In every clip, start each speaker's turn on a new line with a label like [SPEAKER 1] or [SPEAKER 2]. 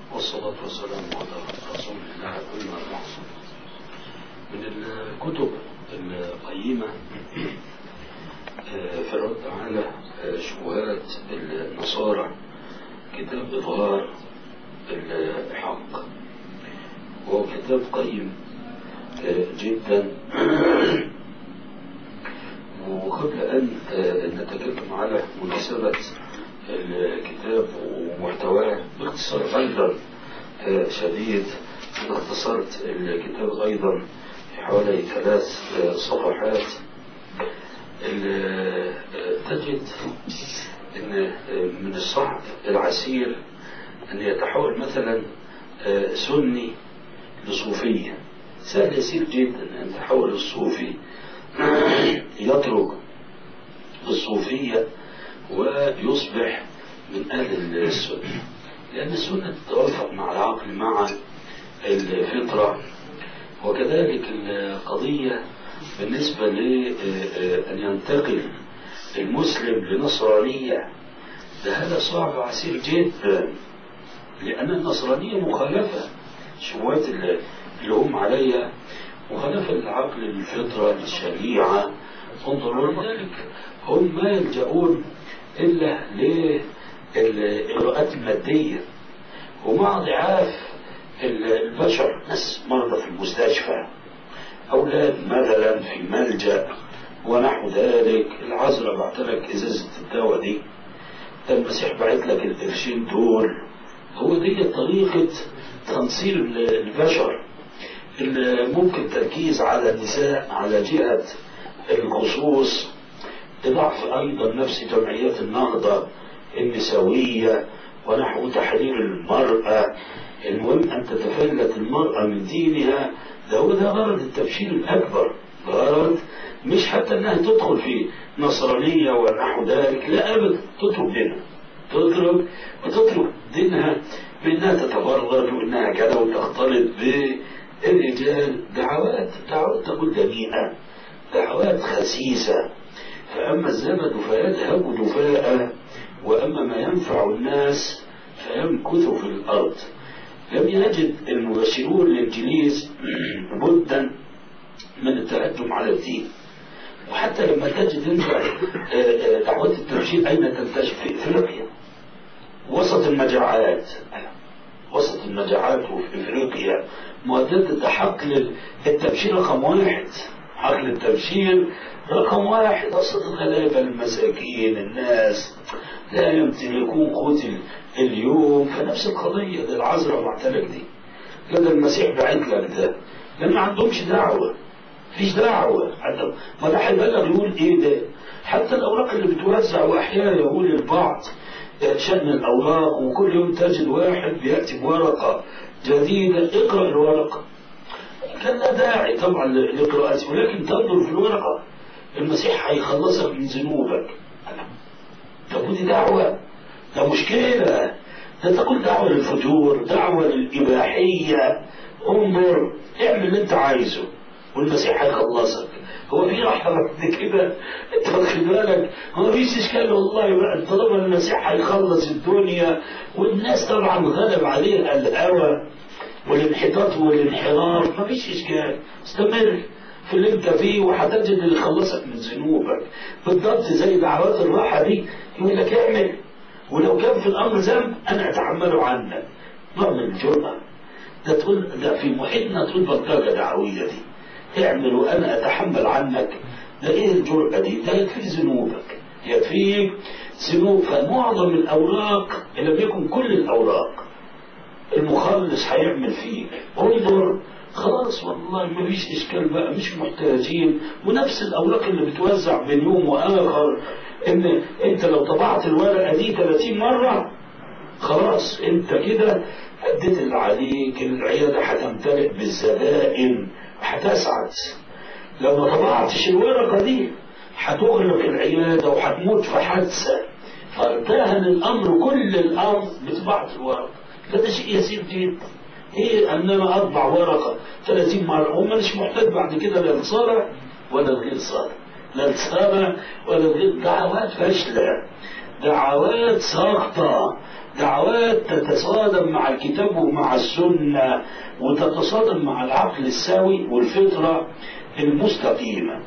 [SPEAKER 1] والصلاة والسلام على رسول الله المرحوم. من الكتب القيمة في الرد على شبهات النصارى كتاب إظهار الحق، وهو كتاب قيم جدا. وقبل أن نتكلم على مناسبة الكتاب ومحتواه باختصار أيضا شديد، أنا اختصرت الكتاب أيضا في حوالي 3 صفحات. تجد أن من الصعب العسير أن يتحول مثلا سني لصوفية. سهل يسير جدا أن يتحول الصوفي يترك الصوفية ويصبح من أهل السنة، لأن السنة تتوافق مع العقل مع الفطرة. وكذلك القضية بالنسبة لأن ينتقل المسلم لنصرانية، هذا صعب عسير جدا، لأن النصرانية مخالفة شبهات اللي هم عليها، مخالفة للعقل للفطرة للشريعة. انظروا لذلك هم ما يلجؤون إلا للإغراءات المادية، ومع ضعاف البشر، ناس مرضى في المستشفى، أولاد مثلا في ملجأ ونحو ذلك، العذراء بعت لك إزازة الدواء دي، المسيح بعت لك القرشين دول. هو دي طريقة تنصير البشر. ممكن تركيز على النساء على جهة الخصوص، ضعف أيضا نفس جمعيات النهضة النسوية ونحو تحرير المرأة. المهم أن تتفلت المرأة من دينها، ده غرض التبشير الأكبر، غرض مش حتى أنها تدخل في نصرانية ونحو ذلك، لا أبدا، تترك دينها، وتترك دينها بأنها تتبرج وأنها كذا وتختلط بالرجال. دعوات تقول دنيئة، دعوات خسيسة. فأما الزبد فيذهب دفاء، وأما ما ينفع الناس فيمكث في الأرض. لم يجد المبشرون الإنجليز بدا من التهجم على الدين. وحتى لما تجد انت دعوات التبشير أين تنتشر؟ في إفريقيا، وسط المجاعات، وسط المجاعات وفي إفريقيا. مؤدد حقل التبشير رقم 1، حقل التبشير رقم 1. وسط الغلابة المساكين، الناس لا يمتلكون قوت اليوم. فنفس القضية ده العذراء معتلك دي، لدى المسيح بعت لك ده، لأن ما عندهمش دعوة، فيش دعوة. حتى ما ده هيبلغ يقول ايه ده؟ حتى الأوراق اللي بتوزع، وأحيانا يقول للبعض شأن الأوراق، وكل يوم تجد واحد بيكتب ورقة جديدة، اقرأ الورقة. كان لا داعي طبعا لقراءته، ولكن تنظر في الورقة المسيح هيخلصك من ذنوبك. تقول دي دعوة؟ ده مشكلة. ده تقول دعوة للفجور، دعوة للإباحية. انظر، اعمل اللي انت عايزه والمسيح هيخلصك. هو في رحمة بعد كده؟ انت واخد بالك؟ هو مفيش اشكال والله بقى، طالما المسيح هيخلص الدنيا. والناس طبعا غلب عليها الهوى والانحطاط والانحراف، مفيش اشكال، استمر في اللي انت فيه وهتجد اللي يخلصك من ذنوبك. بالضبط زي دعوات الراحة دي، يقول لك اعمل، ولو كان في الامر ذنب انا اتحمله عنك. نوع من الجرأة. ده تقول ده في محيطنا، تقول بلطجة دعوية دي، اعمل وانا اتحمل عنك. ده ايه الجرأة دي؟ ده يكفي ذنوبك، يكفيك ذنوب. فمعظم الاوراق ان لم يكن كل الاوراق المخلص هيعمل فيك. انظر، خلاص والله ما فيش اشكال بقى، مش محتاجين. ونفس الاوراق اللي بتوزع بين يوم واخر، ان انت لو طبعت الورقه دي 30 مره خلاص انت كده اديت اللي عليك. العياده هتمتلئ بالزبائن، هتسعد. لو ما طبعتش الورقه دي هتغلق العياده وهتموت في حادثه. فارتهن الامر، كل الامر بطباعه الورقه. ده شيء يسير جدا. ايه ان انا اطبع ورقه 30 مره وما مش محتاج بعد كده لا لصالح ولا لغير صالح، لا لصالح ولا لغير. دعوات فاشله، دعوات ساقطة، دعوات تتصادم مع الكتاب ومع السنة، وتتصادم مع العقل السوي والفطرة المستقيمة.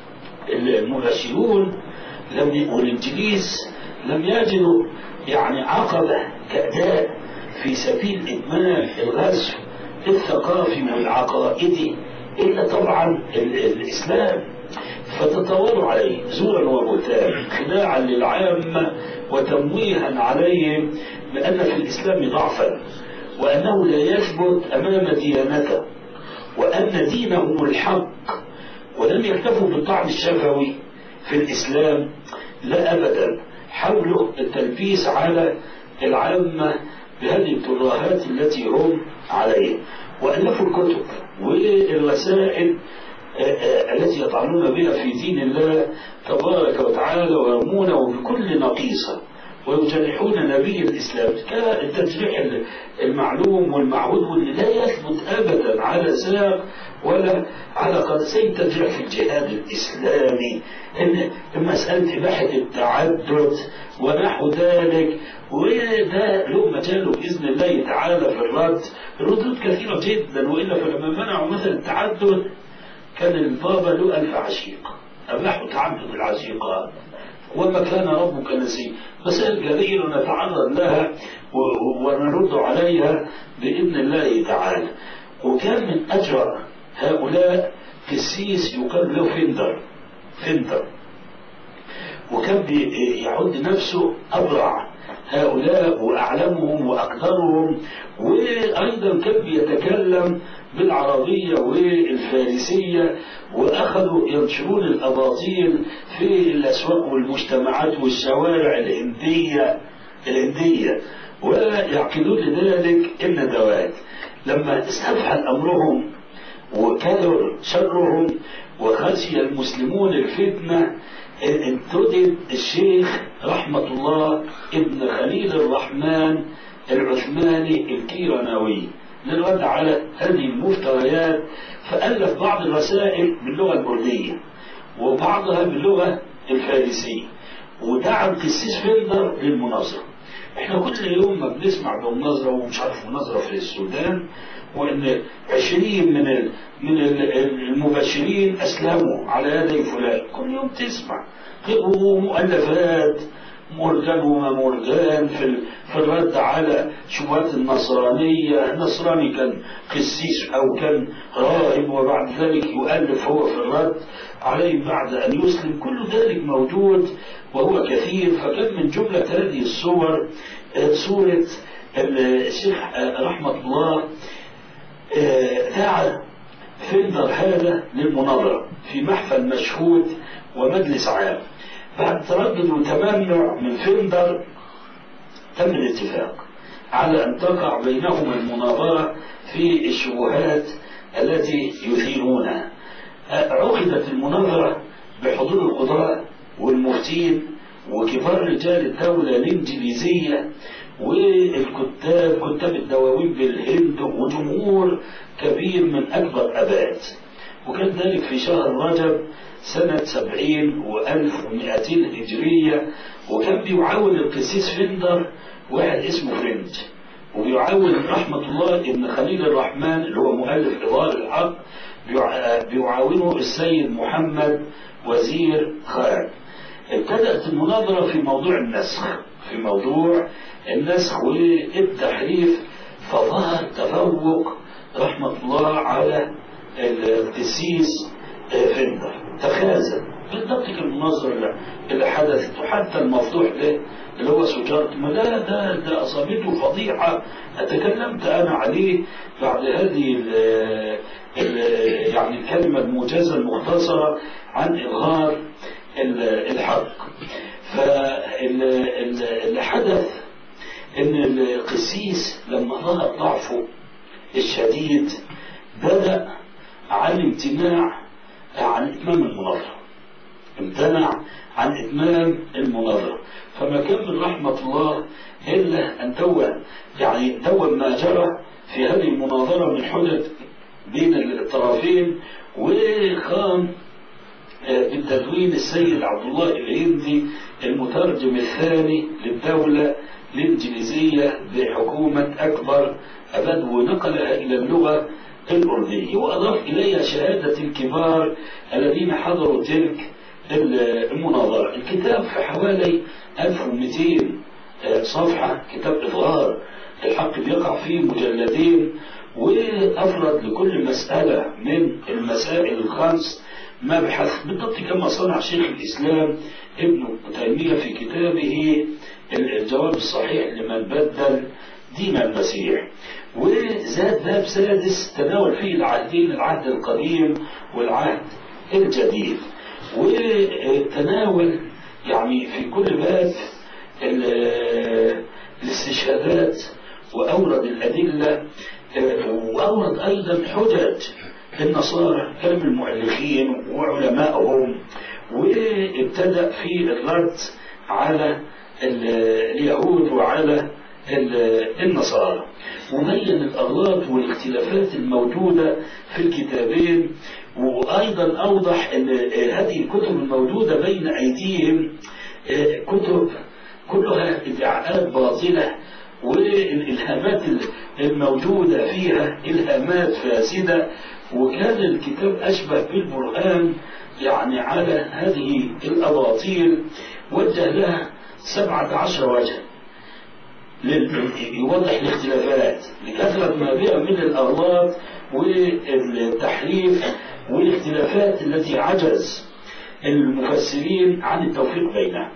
[SPEAKER 1] المبشرون والإنجليز لم يجدوا يعني عقبة كأداء في سبيل إتمام الغزو الثقافي والعقائدي إلا طبعا الإسلام، فتطوروا عليه زورا وبهتانا خداعا للعامة وتمويها عليهم بأن في الإسلام ضعفا، وأنه لا يثبت أمام ديانته، وأن دينهم الحق، ولم يكتفوا بالطعن الشفوي في الإسلام، لا أبدا، حاولوا التلبيس على العامة بهذه الترهات التي هم عليها، وألفوا الكتب والرسائل التي يطعنون بها في دين الله تبارك وتعالى، ويرمونه بكل نقيصة، ويجرحون نبي الإسلام كالتجريح المعلوم والمعهود، واللي لا يثبت أبدا على ساق ولا على قدسين تجريح في الجهاد الإسلامي، إن مسألة إباحة التعدد ونحو ذلك، وده له مجاله بإذن الله تعالى في الرد، ردود كثيرة جدا. وإلا فلما منعوا مثلا التعدد كان البابا له 1000 عشيق، أباحوا تعدد العشيقات، وما كان ربك نسيا. مسائل كثيرة نتعرض لها ونرد عليها بإذن الله تعالى. وكان من أجرأ هؤلاء قسيس يقال له فندر، وكان يعد نفسه أبرع هؤلاء وأعلمهم وأقدرهم، وأيضا كان بيتكلم بالعربية والفارسية، وأخذوا ينشرون الأباطيل في الأسواق والمجتمعات والشوارع الهندية ويعقدون لذلك الندوات. لما استفحل أمرهم وكثر شرهم وخشي المسلمون الفتنة، انتدب الشيخ رحمة الله ابن خليل الرحمن العثماني الكيرانوي للرد على هذه المفتريات، فألف بعض الرسائل باللغة الكردية وبعضها باللغة الفارسية، ودعا القسيس فندر للمناظرة. احنا كل يوم ما بنسمع بمناظرة ومش عارف مناظرة في السودان، وان 20 من المبشرين اسلموا على يدي فلان، كل يوم تسمع ومؤلفات مورجان وما مورجان في الرد على شبهات النصرانية. نصراني كان قسيس أو كان راهب وبعد ذلك يؤلف هو في الرد عليه بعد أن يسلم، كل ذلك موجود وهو كثير. فكان من جملة هذه الصور صورة الشيخ رحمة الله دعا فندر هذا للمناظرة في محفل مشهود ومجلس عام. بعد تردد وتمنع من فندر تم الاتفاق على أن تقع بينهما المناظرة في الشبهات التي يثيرونها. عقدت المناظرة بحضور القضاء والمفتين وكبار رجال الدولة الإنجليزية كتاب الدواوين بالهند وجمهور كبير من أكبر أباد. وكان ذلك في شهر رجب سنة 70 و1200 هجرية. وكان بيعاون القسيس فندر واحد اسمه فرنج، وبيعاون رحمة الله ابن خليل الرحمن اللي هو مؤلف إظهار الحق، بيعاونه السيد محمد وزير خان. ابتدأت المناظرة في موضوع النسخ والتحريف، فظهر تفوق رحمة الله على القسيس فندر، تخاذل بالضبط المناظرة اللي حدثت. وحتى المفضوح له اللي هو سجارة، ما ده أصابته فضيحة أتكلمت أنا عليه بعد هذه يعني الكلمة الموجزة المختصرة عن إظهار الحق. فاللي حدث إن القسيس لما ظهر ضعفه الشديد بدأ عن امتناع عن إتمام المناظرة، امتنع عن إتمام المناظرة. فما كان من رحمة الله إلا أن دوّن ما جرى في هذه المناظرة من حجج بين الطرفين، وقام بالتدوين السيد عبد الله الهندي المترجم الثاني للدولة الإنجليزية بحكومة أكبر أبد، ونقلها إلى اللغة الأردية، وأضاف إليها شهادة الكبار الذين حضروا تلك المناظرة. الكتاب في حوالي 1200 صفحة، كتاب إظهار الحق بيقع فيه مجلدين، وأفرد لكل مسألة من المسائل الخمس مبحث بالضبط كما صنع شيخ الإسلام ابن تيمية في كتابه الجواب الصحيح لمن بدل دين المسيح. وزاد باب سادس تناول فيه العهدين، العهد القديم والعهد الجديد، وتناول يعني في كل باب الاستشهادات، وأورد الأدلة، وأورد أيضا حجج النصارى كلام المؤلفين وعلمائهم، وابتدأ في الرد على اليهود وعلى النصارى، وبين الأغلاط والاختلافات الموجودة في الكتابين، وأيضا أوضح أن هذه الكتب الموجودة بين أيديهم كتب كلها ادعاءات باطلة، والإلهامات الموجودة فيها إلهامات فاسدة، وكان الكتاب أشبه بالبرهان يعني على هذه الأباطيل. وجه لها 17 وجه يوضح الاختلافات لكثرة ما بها من الأغلاط والتحريف والاختلافات التي عجز المفسرين عن التوفيق بينها.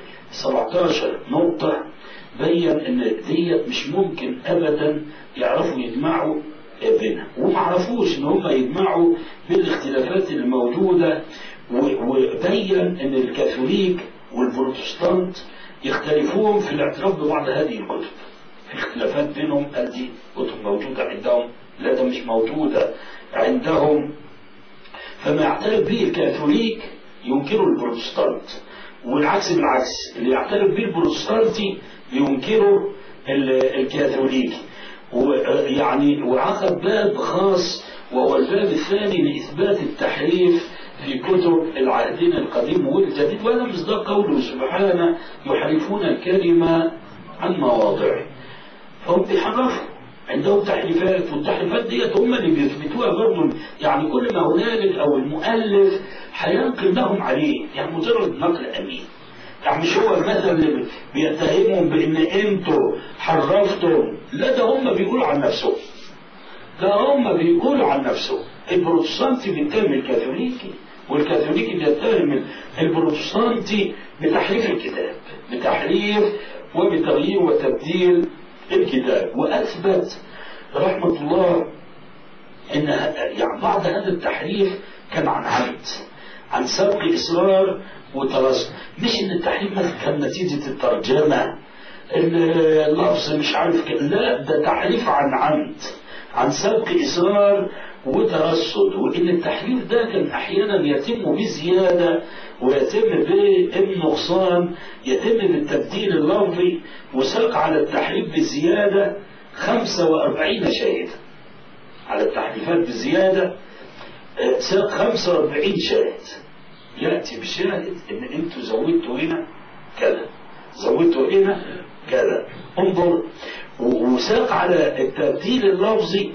[SPEAKER 1] 17 نقطة بين ان ديت مش ممكن ابدا يعرفوا يجمعوا بينها، وما عرفوش ان هم يجمعوا بالاختلافات الموجودة، وبين ان الكاثوليك والبروتستانت يختلفون في الاعتراف ببعض هذه الكتب، في اختلافات بينهم. هذه كتب موجودة عندهم، لا ده مش موجودة عندهم، فما يعترف به الكاثوليك ينكروا البروتستانت، والعكس بالعكس، اللي يعترف به البروتستانتي ينكروا الكاثوليكي. ويعني وعقد باب خاص وهو الباب الثاني لإثبات التحريف في كتب العهدين القديم والجديد، وهذا مصداق قوله سبحانه يحرفون الكلمة عن مواضعه. فهم بيحرفوا، عندهم تحريفات، والتحريفات ديت هم اللي بيثبتوها برضه، يعني كل ما هنالك او المؤلف هينقل لهم عليه، يعني مجرد نقل امين، يعني مش هو المثل اللي بيتهمهم بان انتوا حرفتم، لا ده هم بيقولوا عن نفسهم، ده هم بيقولوا عن نفسهم. البروتستانتي بيتهم الكاثوليكي، والكاثوليكي بيتهم البروتستانتي بتحريف الكتاب، بتحريف وبتغيير وتبديل الكتاب. وأثبت رحمة الله أن يعني بعض هذا التحريف كان عن عمد، عن سبق إصرار وترصد، مش أن التحريف مثلا كان نتيجة الترجمة، اللفظ مش عارف لا، ده تحريف عن عمد، عن سبق إصرار وترصد. وإن التحريف ده كان أحيانا يتم بزيادة ويتم بالنقصان، يتم بالتبديل اللفظي، وساق على التحريف بالزيادة 45 شاهد، على التحريفات بالزيادة ساق 45 شاهد، يأتي بشاهد إن أنتوا زودتوا هنا كذا، زودتوا هنا كذا، انظر. وساق على التبديل اللفظي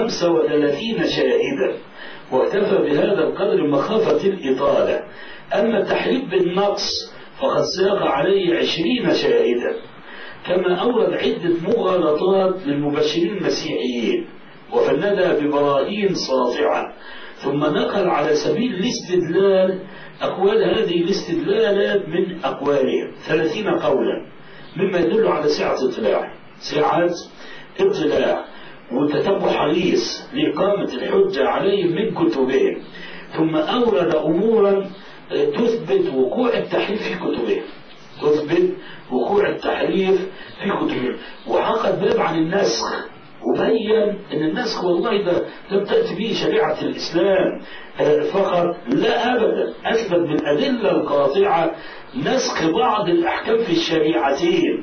[SPEAKER 1] 35 شاهدا، واكتفى بهذا القدر مخافة الإطالة. أما التحريف بالنقص فقد ساق عليه 20 شاهدا، كما أورد عدة مغالطات للمبشرين المسيحيين وفندها ببراهين ساطعة، ثم نقل على سبيل الاستدلال أقوال هذه الاستدلالات من أقوالهم 30 قولا، مما يدل على سعة اطلاع وتتبع حريص لإقامة الحجة عليهم من كتبهم. ثم أورد أمورا تثبت وقوع التحريف في كتبهم، تثبت وقوع التحريف في كتبهم. وعقد باب عن النسخ، وبين أن النسخ والله ده لم تأتي به شريعة الإسلام فقط، لا أبدا، أثبت بالأدلة القاطعة نسخ بعض الأحكام في الشريعتين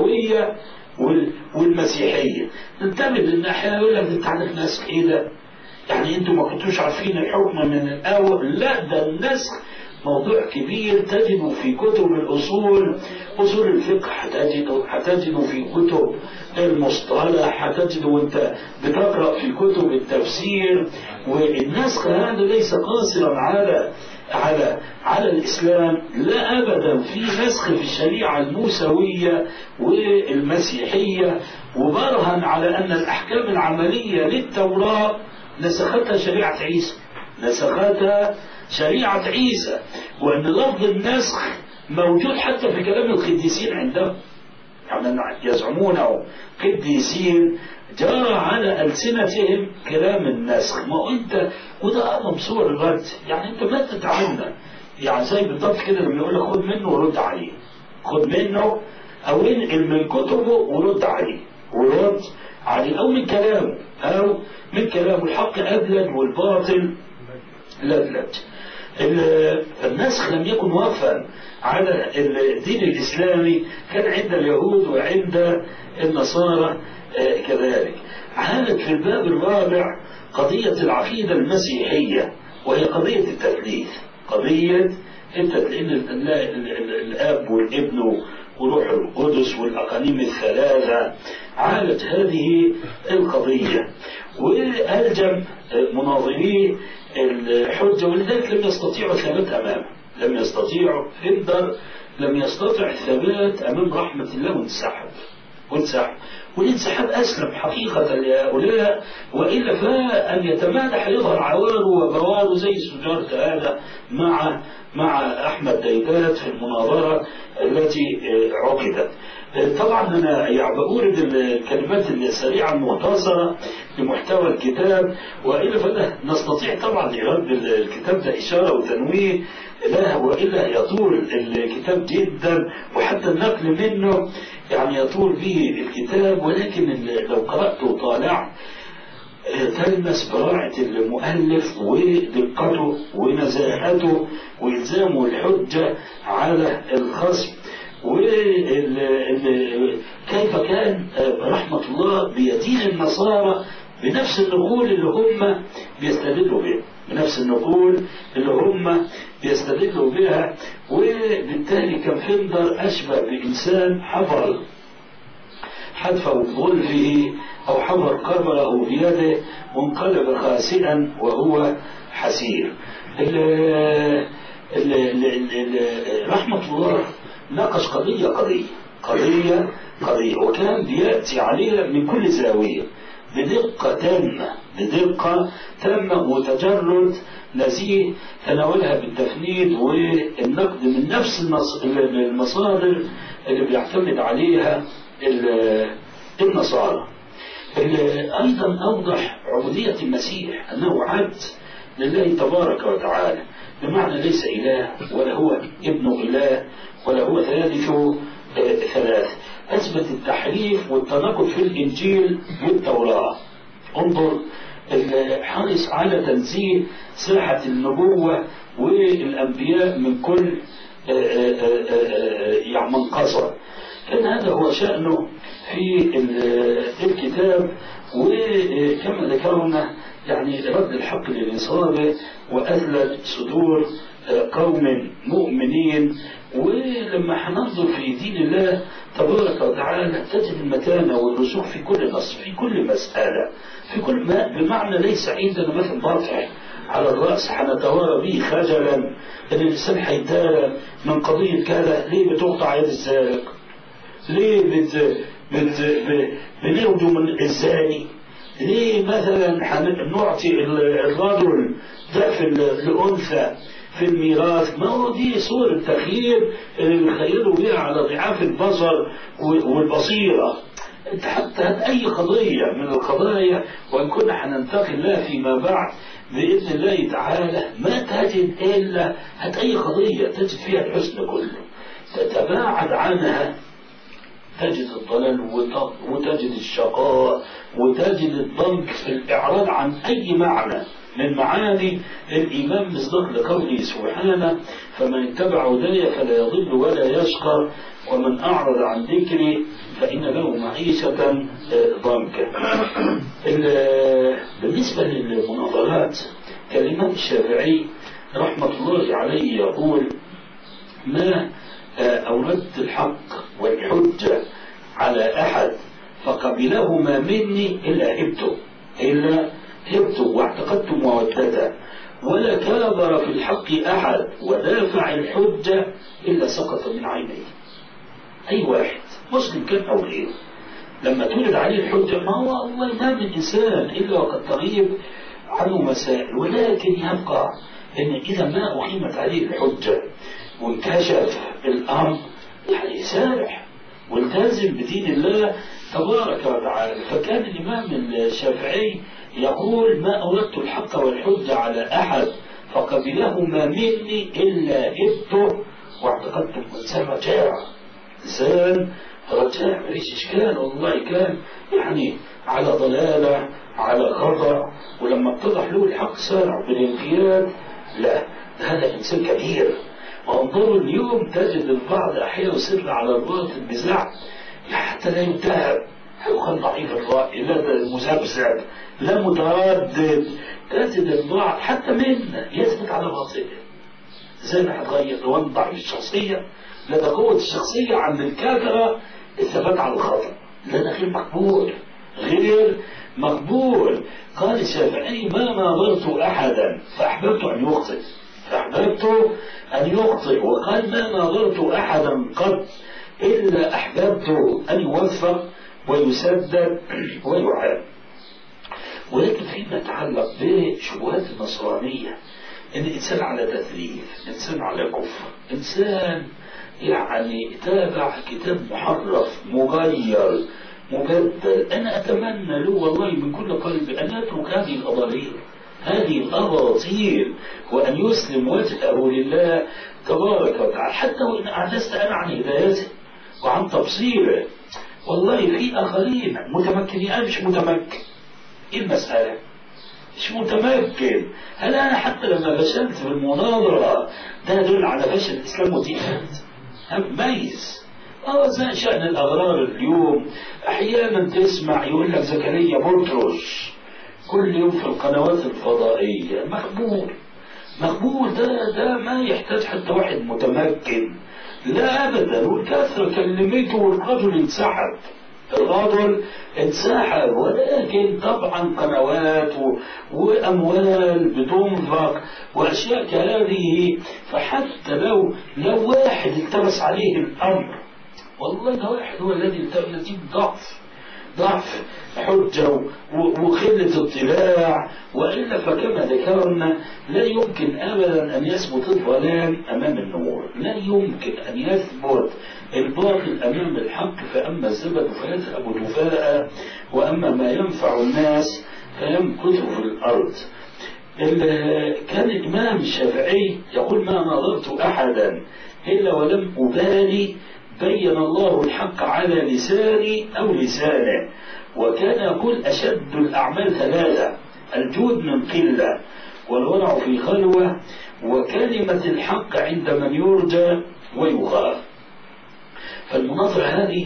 [SPEAKER 1] الموسوية والمسيحية. ننتبه للناحية يقول لك أنت عندك نسخ إيه ده؟ يعني انتم ما كنتوش عارفين الحكم من الاول؟ لا، ده النسخ موضوع كبير تجده في كتب الأصول، أصول الفقه هتجده في كتب المصطلح، هتجده وانت بتقرأ في كتب التفسير. والنسخ هذا ليس قاصرا على الإسلام، لا أبدا، في نسخ في الشريعة الموسوية والمسيحية، وبرهن على أن الأحكام العملية للتوراة نسختها شريعة عيسى، نسختها شريعة عيسى، وأن لفظ النسخ موجود حتى في كلام القديسين عندهم، يعني يزعمونه قديسين جرى على ألسنتهم كلام النسخ. ما أنت وده أعظم صور الرد، يعني أنت ما تتعامل يعني زي بالضبط كده لما يقول لك خد منه ورد عليه، خد منه أو انقل من كتبه ورد عليه، ورد عليه، أو من كلامه، أو من كلامه. الحق أبلد والباطل لبلد. النسخ لم يكن وقفا على الدين الإسلامي، كان عند اليهود وعند النصارى كذلك. عادت في الباب الرابع قضية العقيدة المسيحية، وهي قضية التثليث، قضية الآب والابن وروح القدس والأقانيم الثلاثة. عادت هذه القضية، وألجم مناظريه الحجة، ولذلك لم يستطيعوا الثبات أمامه، لم يستطيعوا. فندر لم يستطع الثبات أمام رحمة الله وانسحب. والانسحاب أسلم حقيقة لهؤلاء، وإلا فأن يتمادح يظهر عواره وبواره زي سجارة هذا مع أحمد ديدات في المناظرة التي عقدت. طبعا أنا يعني بورد الكلمات السريعة المختصرة لمحتوى الكتاب، وإلا فلا نستطيع طبعا لرد الكتاب ده إشارة وتنويه له، وإلا يطول الكتاب جدا، وحتى النقل منه يعني يطول به الكتاب. ولكن لو قرأت وطالعت تلمس براعة المؤلف ودقته ونزاهته وإلزامه الحجة على الخصم، وكيف كان رحمة الله بيدين النصارى بنفس النقول اللي هم بيستدلوا بها، بنفس النقول اللي هم بيستدلوا بها. وبالتالي كان فندر أشبه بإنسان حفر حتف غلفه أو حفر قبره بيده وانقلب خاسئا وهو حسير. رحمة الله ناقش قضية، وكان بيأتي عليها من كل زاوية بدقة تامة وتجرد نزيه، تناولها بالتفنيد والنقد من نفس المصادر اللي بيعتمد عليها النصارى. أيضا أوضح عبودية المسيح، أنه عبد لله تبارك وتعالى، بمعنى ليس إله ولا هو ابن إله ولا هو ثالث ثلاث. أثبت التحريف والتناقض في الإنجيل والتوراة. انظر الحرص على تنزيه ساحة النبوة والأنبياء من كل يعني منقصة. كان هذا هو شأنه في الكتاب. وكما ذكرنا يعني رد الحق للإصابة وأذلل صدور قوم مؤمنين. ولما حننظر في دين الله تبارك وتعالى تجد المتانة والرسوخ في كل نص، في كل مسألة، في كل ما، بمعنى ليس عندنا مثل برفع على الرأس حنتوارى به خجلا ان الانسان حيتدارى من قضية كذا. ليه بتقطع يد السارق؟ ليه بنرجو من الزاني؟ ليه مثلا نعطي الرجل ضعف الأنثى في الميراث؟ ما هو دي صور التخيير اللي نخيلوا بها على ضعاف البصر والبصيرة. انت حتى هات اي قضية من القضايا، وان كنا حننتقل لها فيما بعد بإذن الله تعالى، ما تجد إلا هات اي قضية تجد فيها الحسن كله، تتباعد عنها تجد الضلال وتجد الشقاء وتجد الضنك في الإعراض عن أي معنى من معاني الإيمان، مصداق لقوله سبحانه: فمن اتبع هداي فلا يضل ولا يشقى ومن أعرض عن ذكري فإن له معيشة ضنكا. بالنسبة للمناظرات ساعات الإمام الشافعي رحمة الله عليه يقول: ما أوردت الحق والحجة على أحد فقبلهما مني إلا هبته واعتقدت مودته، ولا كابر في الحق أحد ودافع الحجة إلا سقط من عينيه. أي واحد مسلم كان أو غيره لما تولد عليه الحجة، ما هو الله ما من إنسان إلا وقد تغيب عنه مسائل، ولكن يبقى إن إذا ما أقيمت عليه الحجة وانكشف الأمر يعني سارح والتزم بدين الله تبارك وتعالى. فكان الإمام الشافعي يقول: ما أوردت الحق والحجة على أحد فقبلهما مني إلا هبته واعتقدت. إنسان رجاع مفيش إشكال، والله كان يعني على ضلالة على خطأ، ولما اتضح له الحق سارع بالانقياد. لا، هذا إنسان كبير. وانظروا اليوم تجد البعض أحيانا يصر على الباطل بزعم حتى لا يتهم، كان ضعيف الرأي، لا مذبذب، لا متردد. تجد البعض حتى منا يثبت على باطله. زي ما هتغير لو ضعيف الشخصية، لا ده قوة الشخصية عند الكافرة الثبات على الخطأ، لا ده غير مقبول. قال الشافعي: ما ناظرت أحدا فأحببت أن يخطئ، وقال: ما ناظرت أحدا قط إلا أحببت أن يوفق ويسدد ويعان. ولكن فيما يتعلق بشبهات النصرانية، إن إنسان على تثليث، إنسان على كفر، إنسان يعني تابع كتاب محرف مغير مبدل، أنا أتمنى له والله من كل قلب أن يترك هذه الأباطيل وأن يسلم وجهه لله تبارك وتعالى، حتى وإن أعجزت أنا عن هدايته وعن تبصيره. والله في آخرين متمكنين، أنا مش متمكن. إيه المسألة؟ مش متمكن. هل أنا حتى لما فشلت في المناظرة ده يدل على فشل الإسلام والجهاد؟ ميز. زي شأن الأغرار اليوم، أحيانا تسمع يقول لك زكريا بطرس كل يوم في القنوات الفضائية مقبول. ده ما يحتاج حتى واحد متمكن، لا أبدا. والكثرة كلمته والرجل انسحب. ولكن طبعا قنوات وأموال بتنفق وأشياء كهذه، فحتى لو واحد التبس عليه الأمر، والله ده واحد هو الذي التبس ضعف حجة وخلة اطلاع، وإلا فكما ذكرنا لا يمكن أبدا أن يثبت الظلام أمام النور، لا يمكن أن يثبت الباطل أمام الحق. فأما الزبد فيذهب جفاء، وأما ما ينفع الناس فيمكث في الأرض. كان الإمام الشافعي يقول: ما نظرت أحدا إلا ولم أبالي، بين الله الحق على لساني أو لسانه. وكان يقول: أشد الأعمال ثلاثة: الجود من قلة، والورع في خلوة، وكلمة الحق عند من يرجى ويخاف. فالمناظرة هذه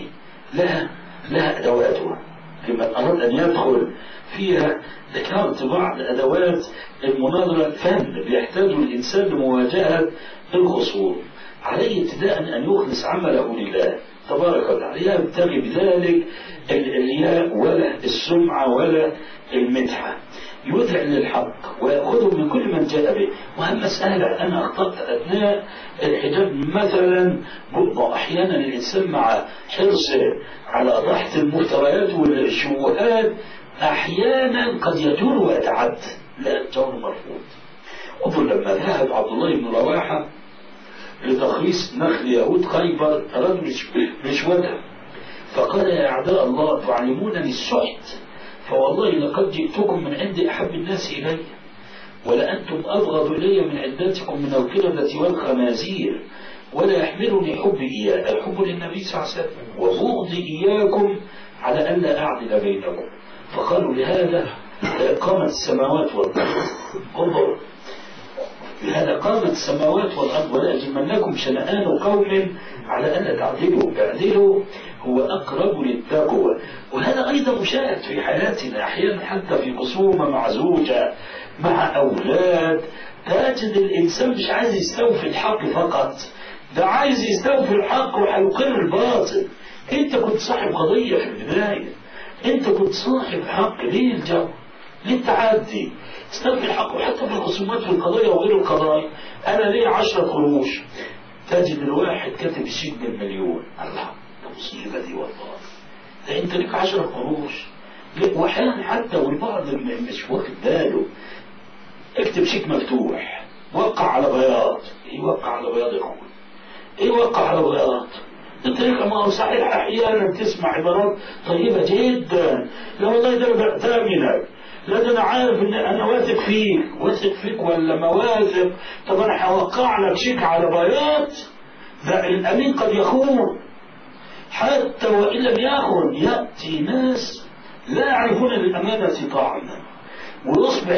[SPEAKER 1] لها أدواتها، لمن أراد أن يدخل فيها. ذكرت بعض أدوات المناظرة. فن بيحتاج الإنسان لمواجهة الخصوم، عليه ابتداء أن يخلص عمله لله تبارك وتعالى، لا يبتغي بذلك الرياء ولا السمعة ولا المدحة، يذعن للحق ويأخذه من كل من جاء به. وهم مسألة أنا أخطأت أثناء الحجاب مثلا، أحيانا الإنسان مع حرصه على ضحك المفتريات والشبهات أحيانا قد يجور ويتعد، لا، الجور مرفوض. انظر لما ذهب عبد الله بن رواحة لتخليص نخل يهود خيبر، رجل رشوته، فقال: يا أعداء الله تعلمونني السحت، فوالله لقد جئتكم من عند أحب الناس إلي، ولأنتم أبغض إلي من عدتكم من القردة والخنازير، ولا يحملني الحب للنبي صلى الله عليه وسلم وبغضي إياكم على ألا أعدل بينكم. فقالوا: لهذا قامت السماوات والأرض. انظر، لهذا قامت السماوات والأرض ولا يجرمنكم شنآن قوم على ألا تعدلوا هو أقرب للتقوى. وهذا أيضا مشاهد في حياتنا أحيانا، حتى في خصومة مع زوجة مع أولاد، تجد الإنسان مش عايز يستوفي الحق فقط، ده عايز يستوفي الحق وهيقر الباطل. أنت كنت صاحب قضية في البداية، أنت كنت صاحب حق، ليه الجو؟ ليه التعدي؟ استوفي الحق. وحتى في الخصومات في القضايا وغير القضايا، أنا ليه 10 قروش، تجد الواحد كاتب الشيك بالمليون. الله، ده مصيبة دي والله، ده أنت ليك 10 قروش. وأحيانا حتى والبعض مش واخد باله، اكتب شيك مفتوح، وقع على بياض. ايه وقع على بياض يا اخوان؟ ايه وقع على بياض؟ انت ليك ما هو صحيح احيانا تسمع عبارات طيبه جدا، لا والله ده انا بأتمنك، لا ده انا عارف ان انا واثق فيك. واثق فيك ولا ما واثق؟ طب انا هوقع لك شيك على بياض. ده الامين قد يخون، حتى وان لم يخن ياتي ناس لا يعرفون للامانه طعما، ويصبح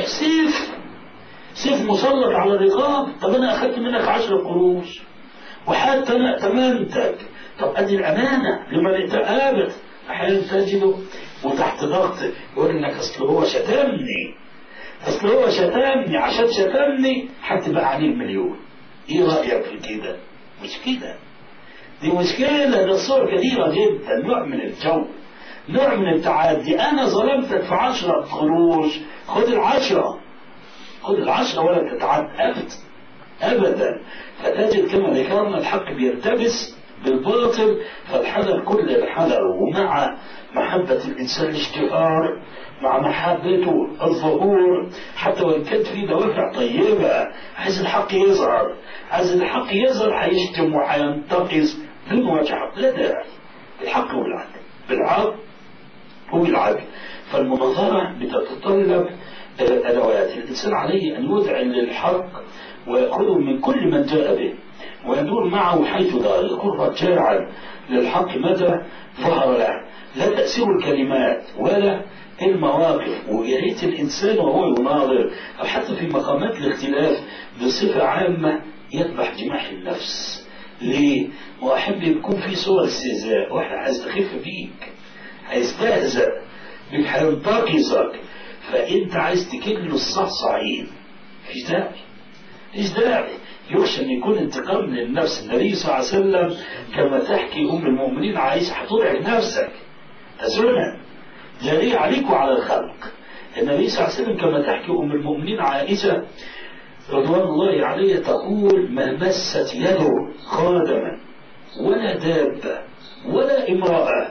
[SPEAKER 1] سيف مسلط على الرقاب. طب انا اخذت منك 10 قروش وحتى انا ائتمنتك، طب ادي الامانه لمن اتقابت. احيانا تجده وتحت ضغط يقول لك اصل هو شتمني، اصل هو شتمني، عشان شتمني هتبقى عليه المليون. ايه رايك في كده؟ مش كده، دي مشكله، ده صور كثيره جدا، نوع من الجو، نوع من التعدي. انا ظلمتك في 10 قروش، خد ال10، خد ال10 ولا تتعد أبدا. فتجد كما ذكرنا الحق بيرتبس بالباطل، فالحذر كل الحذر. ومع محبة الإنسان الاشتهار، مع محبته الظهور، حتى وإن كانت في دوافع طيبة، عايز الحق يظهر، عايز الحق يظهر، هيشتم وهينتقص دون وجه حق، لا داعي. الحق والعدل، بالعدل وبالعدل. فالمناظرة بتتطلب أدوات. الإنسان عليه أن يذعن للحق ويأخذه من كل من جاء به ويدور معه حيث دار، يكون رجاعا للحق متى ظهر له، لا تأثير الكلمات ولا المواقف. ويا ريت الإنسان وهو يناظر أو حتى في مقامات الاختلاف بصفة عامة يذبح جماح النفس. ليه؟ وأحب يكون في صور استهزاء، واحد هيستخف بيك، هيستهزأ بك، هينتقصك، فأنت عايز تكله الصعيد. مفيش داعي، مفيش داعي. يخشى أن يكون انتقام للنفس. النبي صلى الله عليه وسلم كما تحكي أم المؤمنين عائشة، هتضعف نفسك تسرنا جريء عليك وعلى الخلق. النبي صلى الله عليه وسلم كما تحكي أم المؤمنين عائشة رضوان الله عليها تقول: ما مست يده خادما ولا دابة ولا امرأة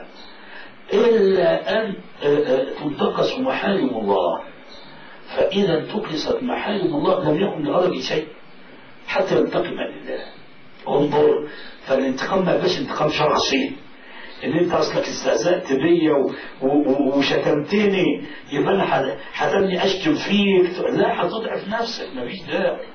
[SPEAKER 1] إلا أن تنتقص محارم الله، فإذا انتقصت محارم الله لم يكن لغرض شيء حتى ينتقم لله. انظر، فالانتقام ما يبقاش انتقام شخصي، ان انت اصلك استهزأت بيا وشتمتني يبقى انا هتني اشتم فيك، لا، هتضعف نفسك. مفيش داعي،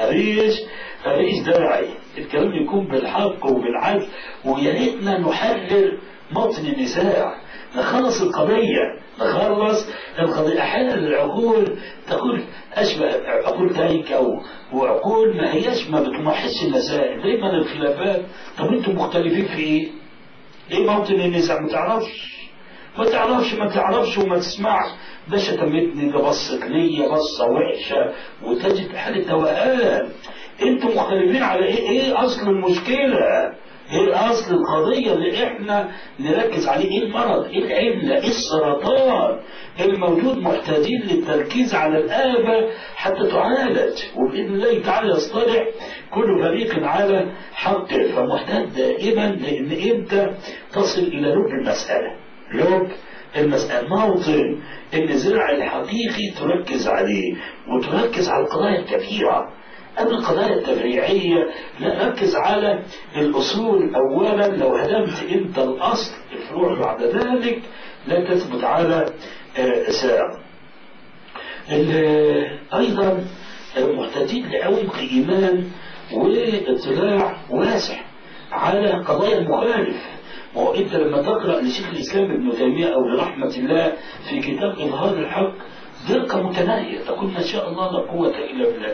[SPEAKER 1] مفيش داعي. الكلام يكون بالحق وبالعدل. ويا ريتنا نحرر موطن النزاع، نخلص القضية. أحيانا العقول تقول أشبه عقول تايكة وعقول ما هيش ما بتمحصش المسائل، دايما الخلافات. طب انتم مختلفين في ايه موطن النزاع؟ ما تعرفش وما تسمعش. ده شتمتني، ده بصت لي بصة وحشة، وتجد حالة توهان. انتم مختلفين على ايه اصل المشكلة؟ ايه اصل القضية اللي احنا نركز عليه؟ ايه المرض؟ ايه العلة؟ ايه السرطان الموجود؟ محتاجين للتركيز على الآفة حتى تعالج، وبإذن الله تعالى يصطلح كل فريق على حقه. فمحتاج دائما، لان انت تصل الى لب المسألة، موطن النزاع الحقيقي تركز عليه، وتركز على القضايا الكبيرة. أما القضايا التفريعية لا، ركز على الأصول أولا. لو هدمت أنت الأصل، الفروع بعد ذلك لا تثبت على ساعة. أيضا محتاجين لعمق إيمان واطلاع واسع على قضايا المخالف. وأنت لما تقرأ لشيخ الإسلام ابن تيمية أو لرحمة الله في كتاب إظهار الحق، دقة متناهية، تقول ما شاء الله لا قوة إلا بالله.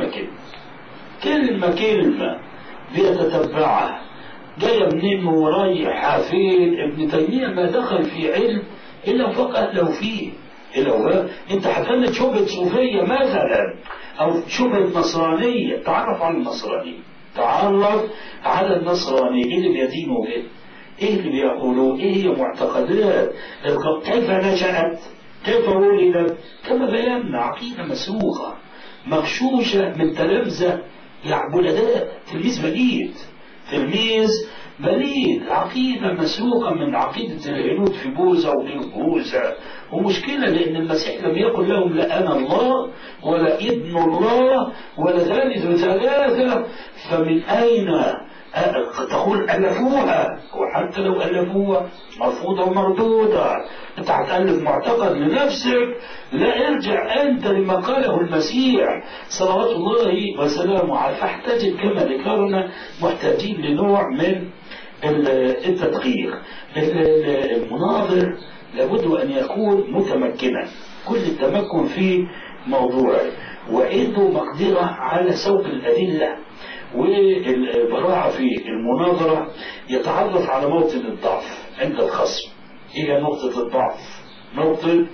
[SPEAKER 1] كلمة بيتتبعها، جاية منين ورايحة فين. ابن تيمية ما دخل في علم إلا فوق أهله فيه، الأوهام. أنت هتقلد شبهة صوفية مثلا أو شبهة نصرانية، تعرف على النصرانية، تعرف على النصرانية، إيه اللي بيدينوا به؟ إيه اللي بيقولوا؟ إيه هي معتقدات؟ كيف نشأت؟ كيف ولدت؟ كما بينا عقيدة مسروقة مغشوشة من تلامذة بلداء، تلميذ بليد، تلميذ بليد، عقيدة مسروقة من عقيدة الهنود في بوذا وغير بوذا. ومشكلة لأن المسيح لم يقل لهم لا أنا الله ولا ابن الله ولا ثالث ثلاثة، فمن أين تقول ألفوها؟ وحتى لو ألفوها مرفوضة ومردودة. أنت هتألف معتقد لنفسك، لا ارجع أنت لما قاله المسيح صلوات الله وسلامه عليه. فاحتاج كما ذكرنا محتاجين لنوع من التدقيق. المناظر لابد أن يكون متمكنا، كل التمكن في موضوعه، وعنده مقدرة على سوق الأدلة والبراعة في المناظرة، يتعرف على موطن الضعف عند الخصم. هي نقطة الضعف، نقطة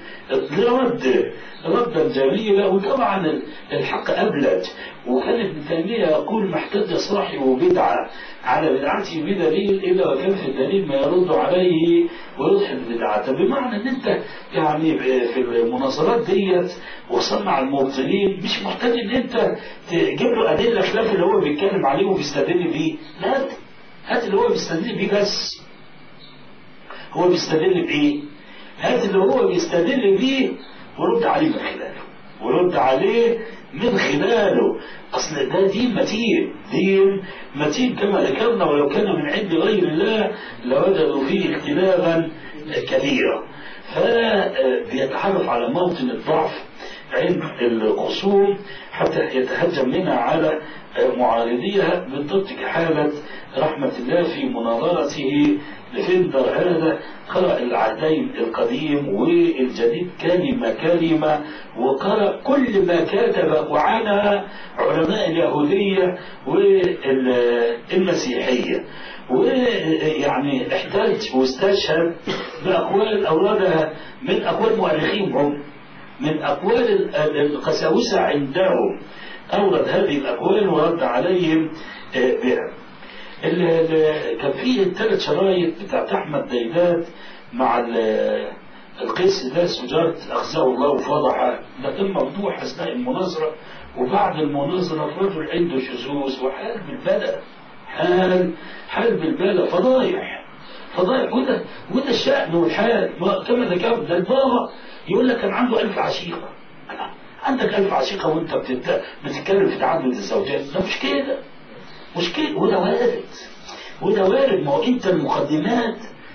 [SPEAKER 1] ردا جميلة. وطبعا الحق أبلج، وكان ابن تيمية يقول ما احتج صاحب بدعة على بدعته بدليل إلا وكان في الدليل ما يرد عليه ويضحك بدعته. بمعنى ان انت يعني في المناظرات ديت وصلنا على المبطلين مش محتاج ان انت تجيب له أدلة خلاف اللي هو بيتكلم عليه وبيستدل بيه، لا، هات اللي هو بيستدل بيه بس. هو بيستدل بإيه؟ هات اللي هو بيستدل بيه ورد عليه من خلاله، ورد عليه من خلاله. أصل ده دين متين، دين متين كما ذكرنا، ولو كان من عند غير الله لوجدوا فيه اختلافا كثيرا. فبيتعرف على موطن الضعف عند الخصوم حتى يتهجم منها على معارضيها، بالضبط كحالة رحمة الله في مناظرته لفندر هذا. قرأ العهدين القديم والجديد كلمة كلمة، وقرأ كل ما كتبه عنها علماء اليهودية والمسيحية، ويعني احتاج واستشهد بأقوال أوردها من أقوال مؤرخينهم، من أقوال القساوسة عندهم، أورد هذه الأقوال ورد عليهم بها. كان فيه الثلاث شرايط بتاعت أحمد ديدات مع القيس ده سجارة أخزاه الله وفضحه، ده كان مفضوح أثناء المناظرة. وبعد المناظرة الرجل عنده شذوذ وحال بالبلى، حال بالبلى، فضايح. وده الشأن والحال كما ذكرت. ده البابا يقول لك كان عنده 1000 عشيقة. عندك 1000 عشيقة وانت بتتكلم في تعدد الزوجات؟ ده مش كده، مش كده. وده وارد. ما هو انت المقدمات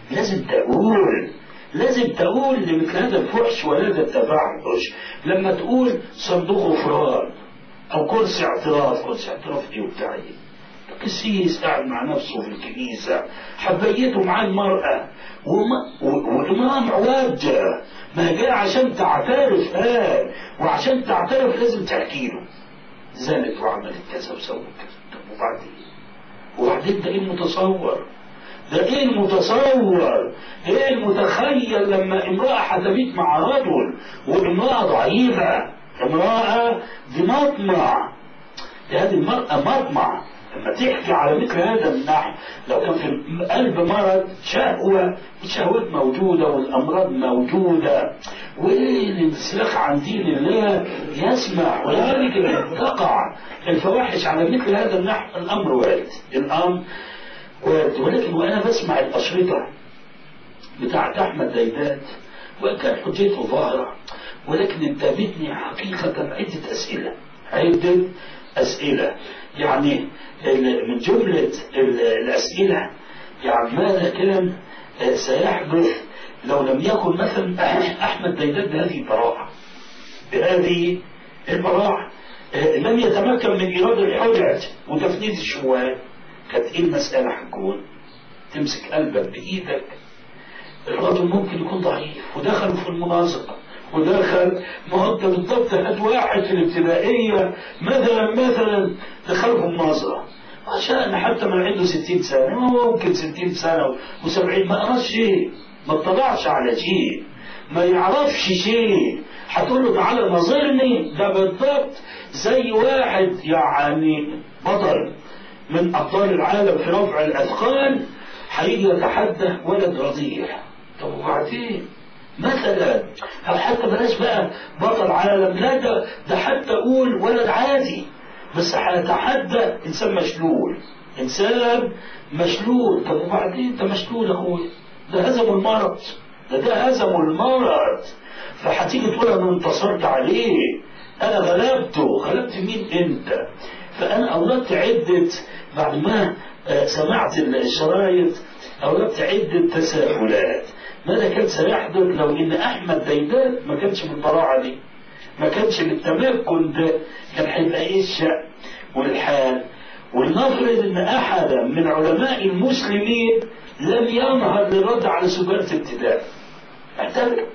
[SPEAKER 1] لازم تقول لمثل هذا الفحش وهذا التفحش. لما تقول صندوق غفران او كرسي اعتراف ايه وبتاع ايه؟ قسيس قاعد مع نفسه في الكنيسة، حبيته معاه المرأة وإمام عواجة، ما جاء عشان تعترف، وعشان تعترف لازم تحكي له زالت وعملت كذا وسوت كذا. طب وبعدين ده ايه المتصور؟ ايه المتخيل لما امرأة حدبت مع رجل، وامرأة ضعيفة، امرأة دي مطمع، هذه المرأة مطمع. لما تحكي على مثل هذا النحو، لو كان في قلب مرض شهوة، الشهوات موجودة والأمراض موجودة، والانسلاخ عن دين الله يسمع، ولذلك تقع الفواحش على مثل هذا النحو. الأمر وارد، ولكن وأنا بسمع الأشرطة بتاعت أحمد ديدات وإن كان حجته ظاهرة، ولكن انتابتني حقيقة عدة أسئلة. يعني من جملة الأسئلة، يعني ماذا كان سيحدث لو لم يكن مثلا أحمد ديدات بهذه البراعة لم يتمكن من إيراد الحجج وتفنيد الشبهات؟ كانت إيه المسألة هتكون؟ تمسك قلبك بإيدك، الرجل ممكن يكون ضعيف ودخل في المناظرة ما هو انت بالضبط هات واحد في الابتدائية مثلا دخل في المناظرة عشان حتى من عنده 60 سنة، ممكن 60 سنة و70 ما قراش شيء، ما اطلعش على شيء، ما يعرفش شيء، هتقول له تعالى نظرني، ده بالضبط زي واحد يعني بطل من أبطال العالم في رفع الأثقال هيجي يتحدى ولد رضيع. طب وبعدين مثلا، أو حتى بلاش بقى بطل عالم، لا ده حتى أقول ولد عادي بس هيتحدى إنسان مشلول، إنسان مشلول. طب وبعدين ده مشلول يا أخوي، ده هزموا المرض، ده هزموا المرض، فهتيجي تقول أنا انتصرت عليه، أنا غلبت مين أنت؟ فأنا أوردت عدة بعد ما سمعت الشرايط، أوردت عدة تساؤلات. ماذا كان سيحدث لو إن أحمد ديدان ما كانش بالبراعة دي، ما كانش بالتمكن ده، كان هيبقى إيه الشأن والحال؟ ولنفرض إن أحدا من علماء المسلمين لم ينهض للرد على سجارة ابتداء، اعتبر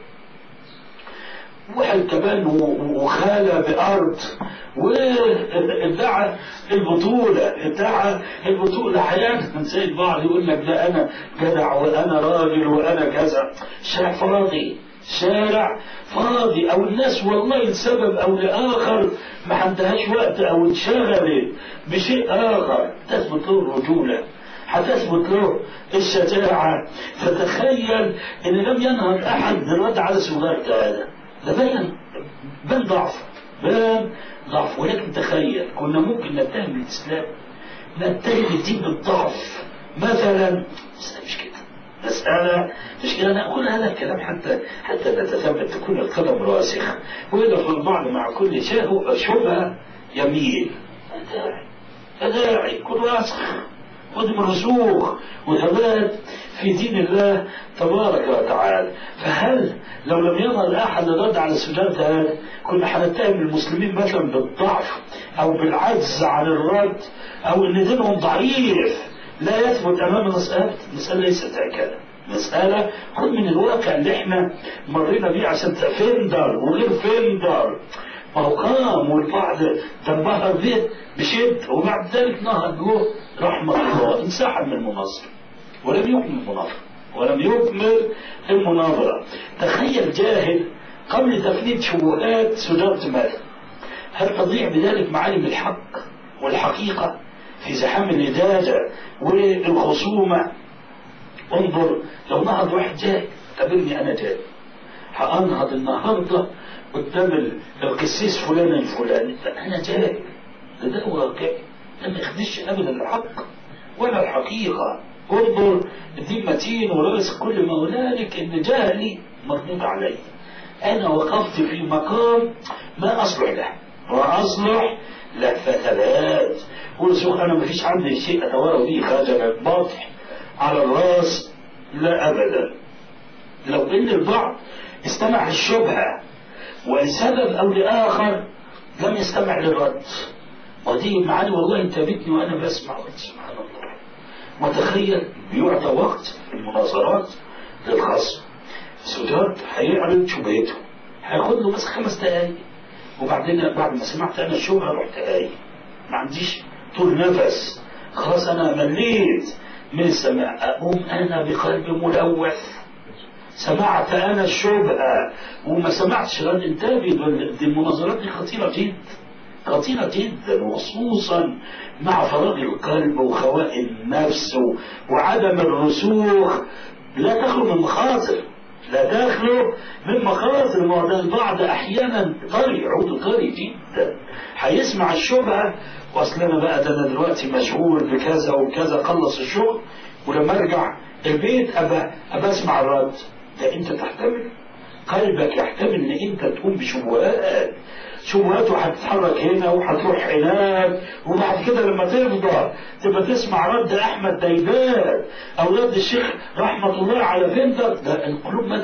[SPEAKER 1] واحد كمان وخالة بأرض وادعى البطولة حياة زي البعض يقول لك ده أنا جدع وأنا راجل وأنا كذا. شارع فاضي، أو الناس والله لسبب أو لآخر ما عندهاش وقت أو انشغلت بشيء آخر، تثبت له الرجولة، هتثبت له الشجاعة. فتخيل إن لم ينهض أحد للرد على سجارة هذا، ده بان ضعف. ولكن تخيل كنا ممكن نتهم الإسلام، نتهم الدين بالضعف مثلا. مسألة مش كده. أنا أقول هذا الكلام حتى نتثبت، تكون القدم راسخ، وإذا في البعض مع كل شبهة يميل. فداعي كل راسخ ودم رسوخ وثبات في دين الله تبارك وتعالى. فهل لو لم يظهر أحد الرد على السجاد هذا كنا حنتهم المسلمين مثلا بالضعف أو بالعجز عن الرد، أو إن دينهم ضعيف لا يثبت أمام المسألة ليست هكذا. مسألة خذ من الواقع اللي احنا مرينا بيه عشان فندر وغير فندر، ما هو قام والبعض تنبهر به بشد، وبعد ذلك نهض له رحمة الله، انسحب من المناظرة ولم يكمل المناظرة. تخيل جاهل قبل تفنيد شبهات سجارة ماذا؟ هل تضيع بذلك معالم الحق والحقيقة في زحام اللجاجة والخصومة؟ انظر لو نهض واحد جاهل، قابلني أنا جاهل، هأنهض النهاردة قدام القسيس فلان الفلاني، أنا جاهل، ده واقع، ما يخدش أبدا الحق ولا الحقيقة. انظر الدين متين ورأس كل ما هنالك، إن جهلي مردود علي، أنا وقفت في مقام ما أصلح له فتلات ورسوخ. أنا ما فيش عندي شيء أتورى به خجل البطح على الراس، لا أبدا. لو إن البعض استمع الشبهة ولسبب أو لآخر لم يستمع للرد، ودي معاني والله انتبهتني وأنا بسمع، سبحان الله. وتخيل بيعطى وقت في المناظرات للخصم، سجاد هيعرض شبهته، هياخد له بس 5 دقايق، وبعدين بعد ما سمعت أنا الشبهة رحت قايل، ما عنديش طول نفس، خلاص أنا مليت من السماع، أقوم أنا بقلب ملوث. سمعت أنا الشبهة وما سمعتش رد. انتبه، دي المناظرات دي خطيرة جدا، وخصوصا مع فراغ القلب وخواء النفس وعدم الرسوخ. لا تخلو من مخاطر، ما هو ده البعض أحيانا طري جدا، هيسمع الشبهة، واصل انا بقى ده انا دلوقتي مشغول بكذا وكذا، خلص الشغل ولما ارجع البيت ابى اسمع الرد. ده انت تحتمل، قلبك يحتمل ان انت تقوم بشبهات وهتتحرك هنا وهتروح هناك، وبعد كده لما تفضى تبقى تسمع رد احمد ديدان او رد الشيخ رحمة الله على فندر. ده القلوب ما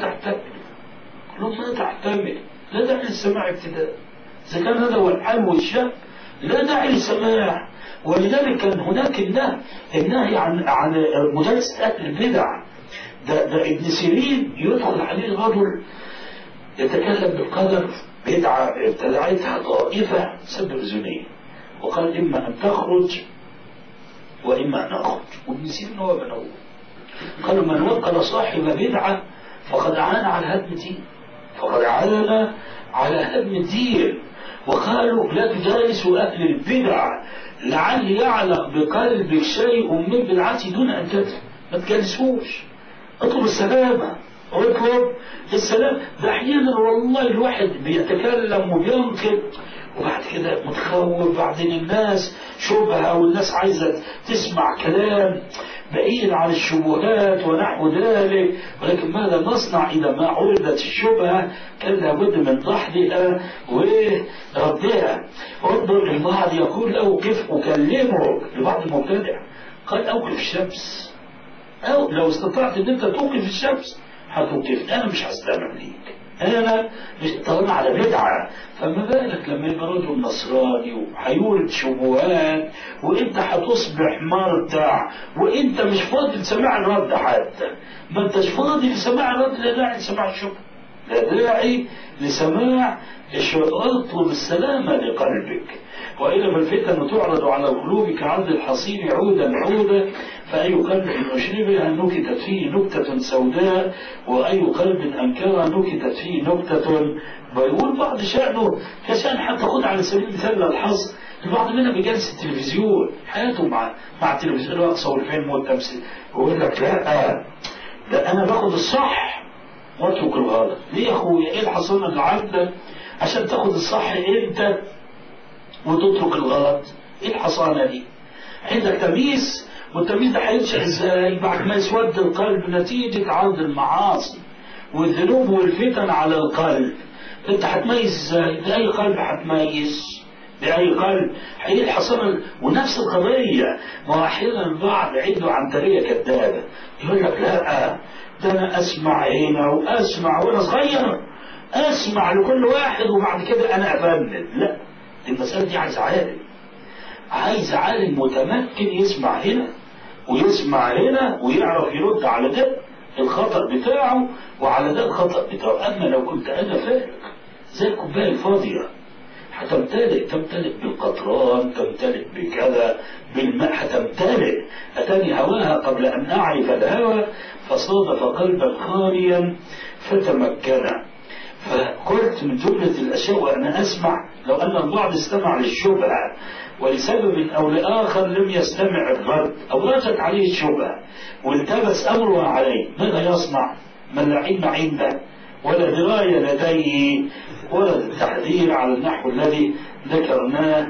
[SPEAKER 1] تحتمل، لا داعي للسماع ابتداء. اذا كان هذا هو الحال والشأن لا داعي للسماع. ولذلك كان هناك النهي عن مجالسة أهل البدع. ده ابن سيرين يدخل عليه رجل يتكلم بالقدر، بدعة ابتدعتها طائفة سد الزنية، وقال إما أن تخرج وإما أن أخرج. وابن سيرين هو من هو، قالوا من وكل صاحب بدعة فقد أعان على هدم دين. فقد أعلن على هدم الدين، وقالوا لا تجالسوا أهل البدع لعل يعلق بقلبك شيء من بدعتي دون أن تدري. ما تجالسوش، اطلب السلامة، اطلب السلام. ده أحيانا والله الواحد بيتكلم وبينقل وبعد كده متخوف، بعدين الناس شبهة والناس عايزة تسمع كلام بعيد عن الشبهات ونحو ذلك، ولكن ماذا نصنع إذا ما عرضت الشبهة؟ كان لابد من دحضها وردها. انظر البعض يقول أوقف أكلمه لبعض المبتدع، قال أوقف الشمس، أو لو استطعت أن أنت توقف الشمس هتوقف، أنا مش هستمع ليك، أنا مش طالما على بدعة. فما بالك لما يبقى رجل نصراني وهيورد شبهات وانت هتصبح مرتع وانت مش فاضي لسماع الرد، حتى ما انتش فاضي لسماع الرد، لا داعي لسماع الشبهة، لا داعي لسماع الشبهة. اطلب السلامة لقلبك، وإلا فالفتن تعرض على القلوب كعرض الحصير عودا عودا، فأي قلب أشربها نكتت فيه نكتة سوداء، وأي قلب أنكرها نكتت فيه نكتة. بيقول بعض شأنه كشأن حتى خد على سبيل المثال الحظ، البعض منها بجلسة التلفزيون، حياته مع التلفزيون الرقصة والفيلم والتمثيل، ويقول لك لا ده أنا باخد الصح واترك الغلط. ليه يا أخويا؟ إيه الحصانة اللي عندك عشان تاخد الصح أنت وتترك الغلط؟ ايه الحصانة دي؟ عندك تمييز، والتمييز ده هينشأ ازاي؟ بعد ما يسود القلب نتيجة عرض المعاصي والذنوب والفتن على القلب. انت هتميز ازاي؟ بأي قلب هتميز؟ بأي قلب؟ هي الحصانة. ونفس القضية، ما احيانا البعض عنده عنترية كذابة، يقول لك لا ده انا اسمع هنا واسمع وانا صغير، اسمع لكل واحد وبعد كده انا افند. لا، المسألة دي عايز عالم متمكن يسمع هنا ويسمع هنا ويعرف يرد على ده الخطأ بتاعه وعلى ده الخطأ بتاعه. أما لو كنت أنا فارغ زي الكوباية الفاضية، تمتلئ بالقطران، تمتلئ بكذا بالماء، هتمتلئ. أتاني هواها قبل أن أعرف الهوى، فصادف قلبا خاليا فتمكن. فقلت من جملة الأشياء وأنا أسمع، لو أن البعض استمع للشبهة ولسبب أو لآخر لم يستمع الرد أو رجت عليه الشبهة والتبس أمره عليه، ماذا يصنع؟ من لا علم عنده ولا دراية لديه ولا التحذير على النحو الذي ذكرناه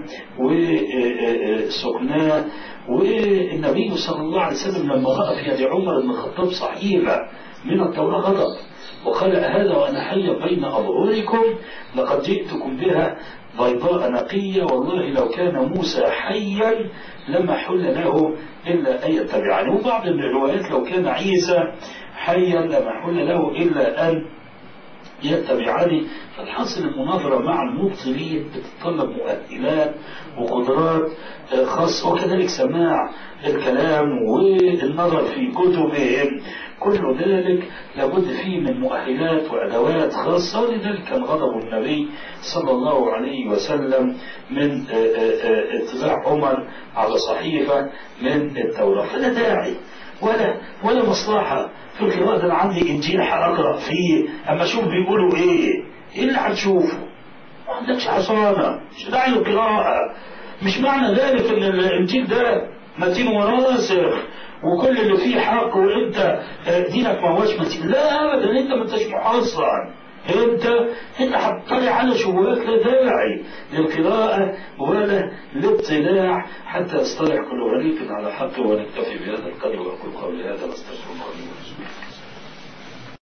[SPEAKER 1] وسقناه. والنبي صلى الله عليه وسلم لما رأى في يد عمر بن الخطاب صحيفة من التوراة غضب وقال هذا وأنا حي بين أظهركم لقد جئتكم بها بيضاء نقية، والله لو كان موسى حيا لما حل له إلا أن يتبعني. وبعض الروايات لو كان عيسى حيا لما حل له إلا أن يتبعني. فالحاصل المناظرة مع المبطلين بتتطلب مؤهلات وقدرات خاصة، وكذلك سماع الكلام والنظر في كتبهم، كل ذلك لابد فيه من مؤهلات وأدوات خاصة. ولذلك كان غضب النبي صلى الله عليه وسلم من اتباع عمر على صحيفة من التوراة. فلا داعي ولا مصلحة في القراءة. أنا عندي إنجيل هقرأ فيه، أما أشوف بيقولوا إيه اللي هتشوفه؟ ما عندكش حصانة، مش داعي للقراءة. مش معنى ذلك إن الإنجيل ده متين وراسخ وكل اللي فيه حق وانت دينك ما هوش متين، لا ابدا، انت ما انتش محصن، انت هتطلع على شبهات. لا داعي للقراءة ولا للاطلاع حتى يصطلح كل غريق على حقه. ونكتفي بهذا القدر واقول قولي هذا واستغفر الله لي ولكم.